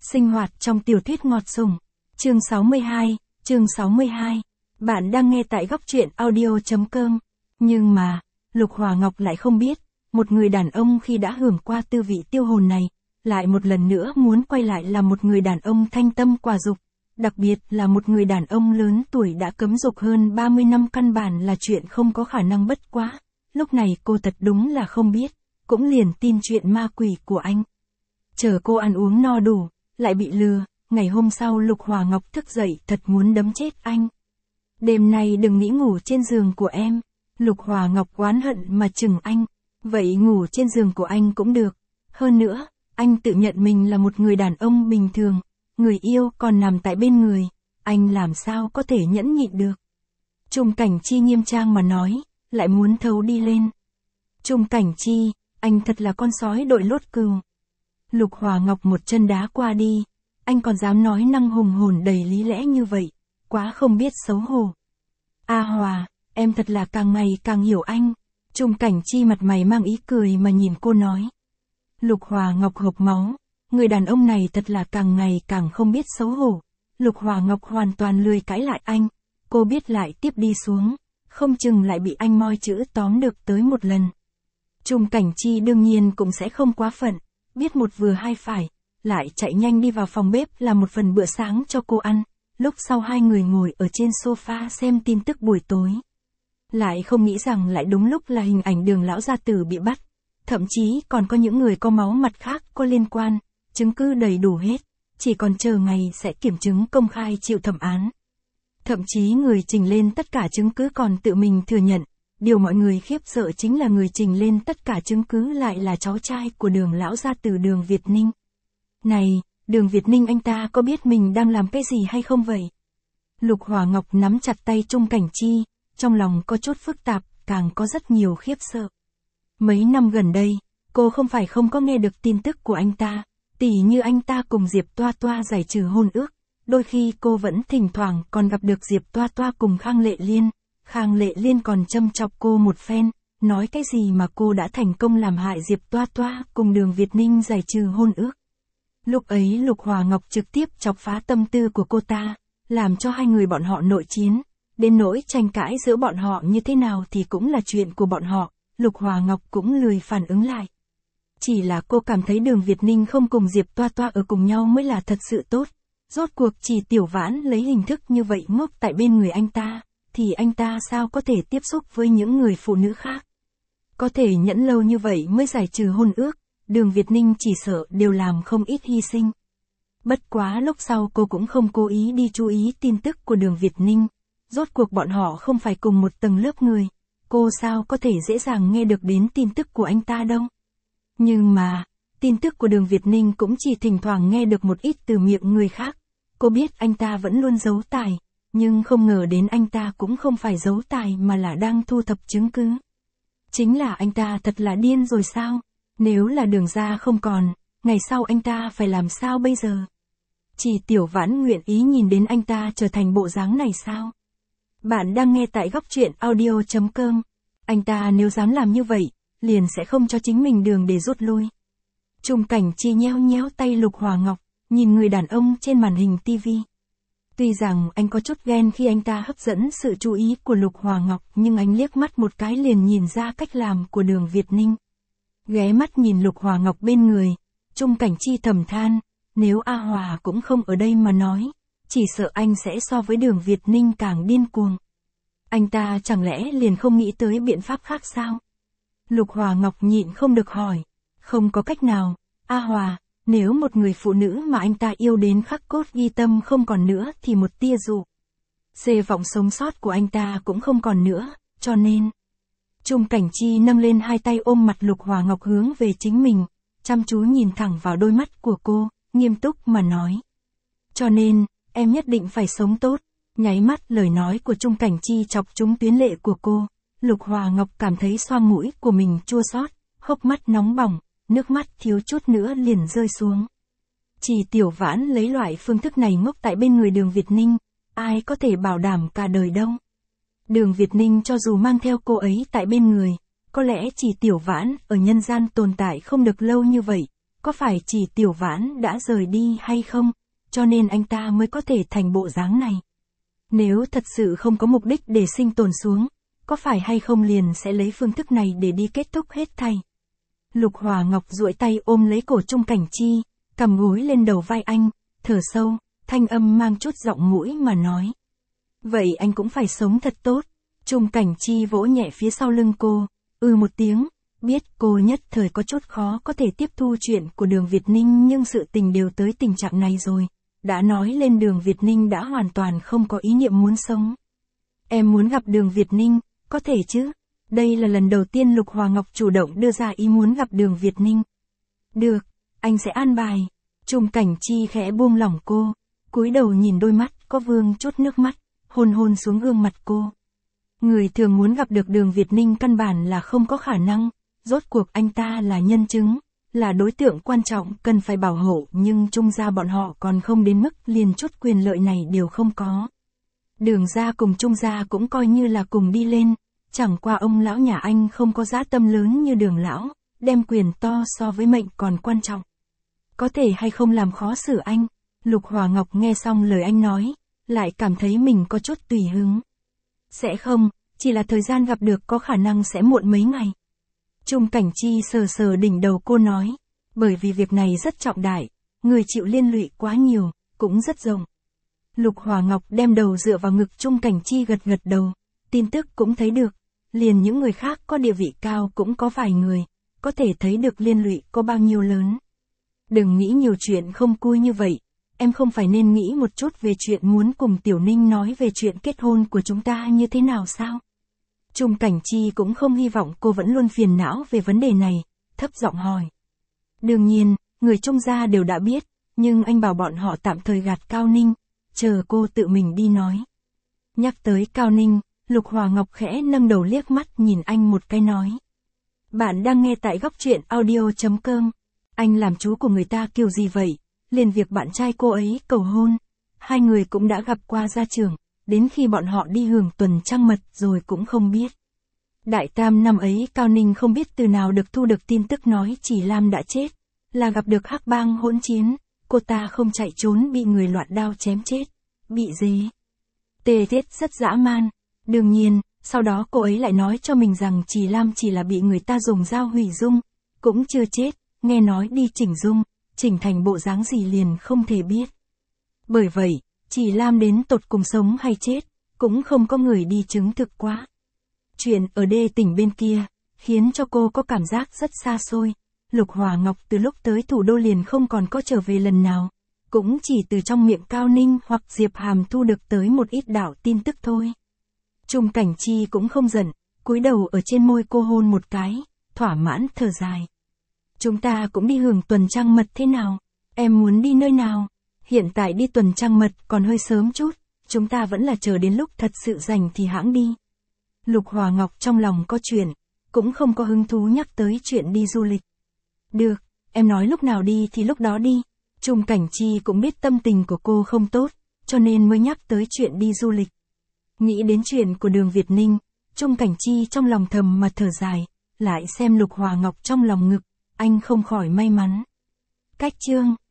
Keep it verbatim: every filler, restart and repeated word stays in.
Sinh hoạt trong tiểu thuyết ngọt sủng. Chương sáu mươi hai, chương sáu mươi hai. Bạn đang nghe tại góc truyện audio chấm com. Nhưng mà, Lục Hòa Ngọc lại không biết, một người đàn ông khi đã hưởng qua tư vị tiêu hồn này, lại một lần nữa muốn quay lại là một người đàn ông thanh tâm quả dục. Đặc biệt là một người đàn ông lớn tuổi đã cấm dục hơn ba mươi năm căn bản là chuyện không có khả năng bất quá. Lúc này cô thật đúng là không biết, cũng liền tin chuyện ma quỷ của anh. Chờ cô ăn uống no đủ, lại bị lừa, ngày hôm sau Lục Hòa Ngọc thức dậy thật muốn đấm chết anh. Đêm nay đừng nghĩ ngủ trên giường của em. Lục Hòa Ngọc oán hận mà chừng anh. Vậy ngủ trên giường của anh cũng được. Hơn nữa, anh tự nhận mình là một người đàn ông bình thường. Người yêu còn nằm tại bên người. Anh làm sao có thể nhẫn nhịn được. Trung Cảnh Chi nghiêm trang mà nói, lại muốn thấu đi lên. Trung Cảnh Chi, anh thật là con sói đội lốt cừu. Lục Hòa Ngọc một chân đá qua đi. Anh còn dám nói năng hùng hồn đầy lý lẽ như vậy. Quá không biết xấu hổ. A Hòa, em thật là càng ngày càng hiểu anh. Trung Cảnh Chi mặt mày mang ý cười mà nhìn cô nói. Lục Hòa Ngọc hộc máu. Người đàn ông này thật là càng ngày càng không biết xấu hổ. Lục Hòa Ngọc hoàn toàn lười cãi lại anh. Cô biết lại tiếp đi xuống. Không chừng lại bị anh moi chữ tóm được tới một lần. Trung Cảnh Chi đương nhiên cũng sẽ không quá phận. Biết một vừa hai phải. Lại chạy nhanh đi vào phòng bếp làm một phần bữa sáng cho cô ăn. Lúc sau hai người ngồi ở trên sofa xem tin tức buổi tối. Lại không nghĩ rằng lại đúng lúc là hình ảnh Đường lão gia tử bị bắt. Thậm chí còn có những người có máu mặt khác có liên quan. Chứng cứ đầy đủ hết. Chỉ còn chờ ngày sẽ kiểm chứng công khai chịu thẩm án. Thậm chí người trình lên tất cả chứng cứ còn tự mình thừa nhận. Điều mọi người khiếp sợ chính là người trình lên tất cả chứng cứ lại là cháu trai của Đường lão gia tử Đường Việt Ninh. Này, Đường Việt Ninh anh ta có biết mình đang làm cái gì hay không vậy? Lục Hòa Ngọc nắm chặt tay Trung Cảnh Chi, trong lòng có chút phức tạp, càng có rất nhiều khiếp sợ. Mấy năm gần đây, cô không phải không có nghe được tin tức của anh ta, tỉ như anh ta cùng Diệp Toa Toa giải trừ hôn ước, đôi khi cô vẫn thỉnh thoảng còn gặp được Diệp Toa Toa cùng Khang Lệ Liên, Khang Lệ Liên còn châm chọc cô một phen, nói cái gì mà cô đã thành công làm hại Diệp Toa Toa cùng Đường Việt Ninh giải trừ hôn ước. Lúc ấy Lục Hòa Ngọc trực tiếp chọc phá tâm tư của cô ta, làm cho hai người bọn họ nội chiến, đến nỗi tranh cãi giữa bọn họ như thế nào thì cũng là chuyện của bọn họ, Lục Hòa Ngọc cũng lười phản ứng lại. Chỉ là cô cảm thấy Đường Việt Ninh không cùng Diệp Toa Toa ở cùng nhau mới là thật sự tốt, rốt cuộc chỉ Tiểu Vãn lấy hình thức như vậy ngốc tại bên người anh ta, thì anh ta sao có thể tiếp xúc với những người phụ nữ khác. Có thể nhẫn lâu như vậy mới giải trừ hôn ước. Đường Việt Ninh chỉ sợ đều làm không ít hy sinh. Bất quá lúc sau cô cũng không cố ý đi chú ý tin tức của Đường Việt Ninh. Rốt cuộc bọn họ không phải cùng một tầng lớp người. Cô sao có thể dễ dàng nghe được đến tin tức của anh ta đâu. Nhưng mà, tin tức của Đường Việt Ninh cũng chỉ thỉnh thoảng nghe được một ít từ miệng người khác. Cô biết anh ta vẫn luôn giấu tài, nhưng không ngờ đến anh ta cũng không phải giấu tài mà là đang thu thập chứng cứ. Chính là anh ta thật là điên rồi sao? Nếu là Đường gia không còn, ngày sau anh ta phải làm sao bây giờ? Chỉ Tiểu Vãn nguyện ý nhìn đến anh ta trở thành bộ dáng này sao? Bạn đang nghe tại góc truyện audio chấm com. Anh ta nếu dám làm như vậy, liền sẽ không cho chính mình đường để rút lui. Trung Cảnh Chi nhéo nhéo tay Lục Hòa Ngọc, nhìn người đàn ông trên màn hình tivi. Tuy rằng anh có chút ghen khi anh ta hấp dẫn sự chú ý của Lục Hòa Ngọc, nhưng anh liếc mắt một cái liền nhìn ra cách làm của Đường Việt Ninh. Ghé mắt nhìn Lục Hòa Ngọc bên người, Trung Cảnh Chi thầm than, nếu A Hòa cũng không ở đây mà nói, chỉ sợ anh sẽ so với Đường Việt Ninh càng điên cuồng. Anh ta chẳng lẽ liền không nghĩ tới biện pháp khác sao? Lục Hòa Ngọc nhịn không được hỏi, không có cách nào, A Hòa, nếu một người phụ nữ mà anh ta yêu đến khắc cốt ghi tâm không còn nữa thì một tia dụ xê vọng sống sót của anh ta cũng không còn nữa, cho nên... Trung Cảnh Chi nâng lên hai tay ôm mặt Lục Hòa Ngọc hướng về chính mình, chăm chú nhìn thẳng vào đôi mắt của cô, nghiêm túc mà nói. Cho nên, em nhất định phải sống tốt. Nháy mắt lời nói của Trung Cảnh Chi chọc trúng tuyến lệ của cô, Lục Hòa Ngọc cảm thấy xoang mũi của mình chua xót, hốc mắt nóng bỏng, nước mắt thiếu chút nữa liền rơi xuống. Chỉ Tiểu Vãn lấy loại phương thức này ngốc tại bên người Đường Việt Ninh, ai có thể bảo đảm cả đời đâu. Đường Việt Ninh cho dù mang theo cô ấy tại bên người, có lẽ chỉ Tiểu Vãn ở nhân gian tồn tại không được lâu như vậy, có phải chỉ Tiểu Vãn đã rời đi hay không, cho nên anh ta mới có thể thành bộ dáng này. Nếu thật sự không có mục đích để sinh tồn xuống, có phải hay không liền sẽ lấy phương thức này để đi kết thúc hết thảy. Lục Hòa Ngọc duỗi tay ôm lấy cổ Chung Cảnh Chi, cầm gối lên đầu vai anh, thở sâu, thanh âm mang chút giọng mũi mà nói. Vậy anh cũng phải sống thật tốt. Chung Cảnh Chi vỗ nhẹ phía sau lưng cô, ừ một tiếng, biết cô nhất thời có chút khó có thể tiếp thu chuyện của Đường Việt Ninh, nhưng sự tình đều tới tình trạng này rồi. Đã nói lên Đường Việt Ninh đã hoàn toàn không có ý niệm muốn sống. Em muốn gặp Đường Việt Ninh, có thể chứ? Đây là lần đầu tiên Lục Hòa Ngọc chủ động đưa ra ý muốn gặp Đường Việt Ninh. Được, anh sẽ an bài. Chung Cảnh Chi khẽ buông lỏng cô, cúi đầu nhìn đôi mắt có vương chút nước mắt, hôn hôn xuống gương mặt cô. Người thường muốn gặp được Đường Việt Ninh căn bản là không có khả năng, rốt cuộc anh ta là nhân chứng, là đối tượng quan trọng cần phải bảo hộ, nhưng Chung gia bọn họ còn không đến mức liền chút quyền lợi này đều không có. Đường gia cùng Chung gia cũng coi như là cùng đi lên, chẳng qua ông lão nhà anh không có dã tâm lớn như Đường lão, đem quyền to so với mệnh còn quan trọng. Có thể hay không làm khó xử anh? Lục Hòa Ngọc nghe xong lời anh nói, lại cảm thấy mình có chút tùy hứng. Sẽ không, chỉ là thời gian gặp được có khả năng sẽ muộn mấy ngày. Chung Cảnh Chi sờ sờ đỉnh đầu cô nói, bởi vì việc này rất trọng đại, người chịu liên lụy quá nhiều, cũng rất rộng. Lục Hòa Ngọc đem đầu dựa vào ngực Chung Cảnh Chi gật gật đầu, tin tức cũng thấy được, liền những người khác có địa vị cao cũng có vài người, có thể thấy được liên lụy có bao nhiêu lớn. Đừng nghĩ nhiều chuyện không vui như vậy, em không phải nên nghĩ một chút về chuyện muốn cùng Tiểu Ninh nói về chuyện kết hôn của chúng ta như thế nào sao? Chung Cảnh Chi cũng không hy vọng cô vẫn luôn phiền não về vấn đề này, thấp giọng hỏi. Đương nhiên, người Chung gia đều đã biết, nhưng anh bảo bọn họ tạm thời gạt Cao Ninh, chờ cô tự mình đi nói. Nhắc tới Cao Ninh, Lục Hòa Ngọc khẽ nâng đầu liếc mắt nhìn anh một cái nói. Bạn đang nghe tại góc truyện audio chấm com. Anh làm chú của người ta kiểu gì vậy? Liền việc bạn trai cô ấy cầu hôn. Hai người cũng đã gặp qua gia trưởng, đến khi bọn họ đi hưởng tuần trăng mật rồi cũng không biết. Đại tam năm ấy Cao Ninh không biết từ nào được thu được tin tức nói Chỉ Lam đã chết, là gặp được hắc bang hỗn chiến, cô ta không chạy trốn bị người loạn đao chém chết, bị dế. Tê tiết rất dã man. Đương nhiên, sau đó cô ấy lại nói cho mình rằng Chỉ Lam chỉ là bị người ta dùng dao hủy dung, cũng chưa chết, nghe nói đi chỉnh dung, chỉnh thành bộ dáng gì liền không thể biết. Bởi vậy, Chỉ Lam đến tột cùng sống hay chết, cũng không có người đi chứng thực quá. Chuyện ở đê tỉnh bên kia, khiến cho cô có cảm giác rất xa xôi. Lục Hòa Ngọc từ lúc tới thủ đô liền không còn có trở về lần nào, cũng chỉ từ trong miệng Cao Ninh hoặc Diệp Hàm thu được tới một ít đảo tin tức thôi. Chung Cảnh Chi cũng không giận, cúi đầu ở trên môi cô hôn một cái, thỏa mãn thở dài. Chúng ta cũng đi hưởng tuần trăng mật thế nào? Em muốn đi nơi nào? Hiện tại đi tuần trăng mật còn hơi sớm chút, chúng ta vẫn là chờ đến lúc thật sự rảnh thì hãng đi. Lục Hòa Ngọc trong lòng có chuyện, cũng không có hứng thú nhắc tới chuyện đi du lịch. Được, em nói lúc nào đi thì lúc đó đi. Chung Cảnh Chi cũng biết tâm tình của cô không tốt, cho nên mới nhắc tới chuyện đi du lịch. Nghĩ đến chuyện của Đường Việt Ninh, Chung Cảnh Chi trong lòng thầm mà thở dài, lại xem Lục Hòa Ngọc trong lòng ngực, anh không khỏi may mắn. Cách chương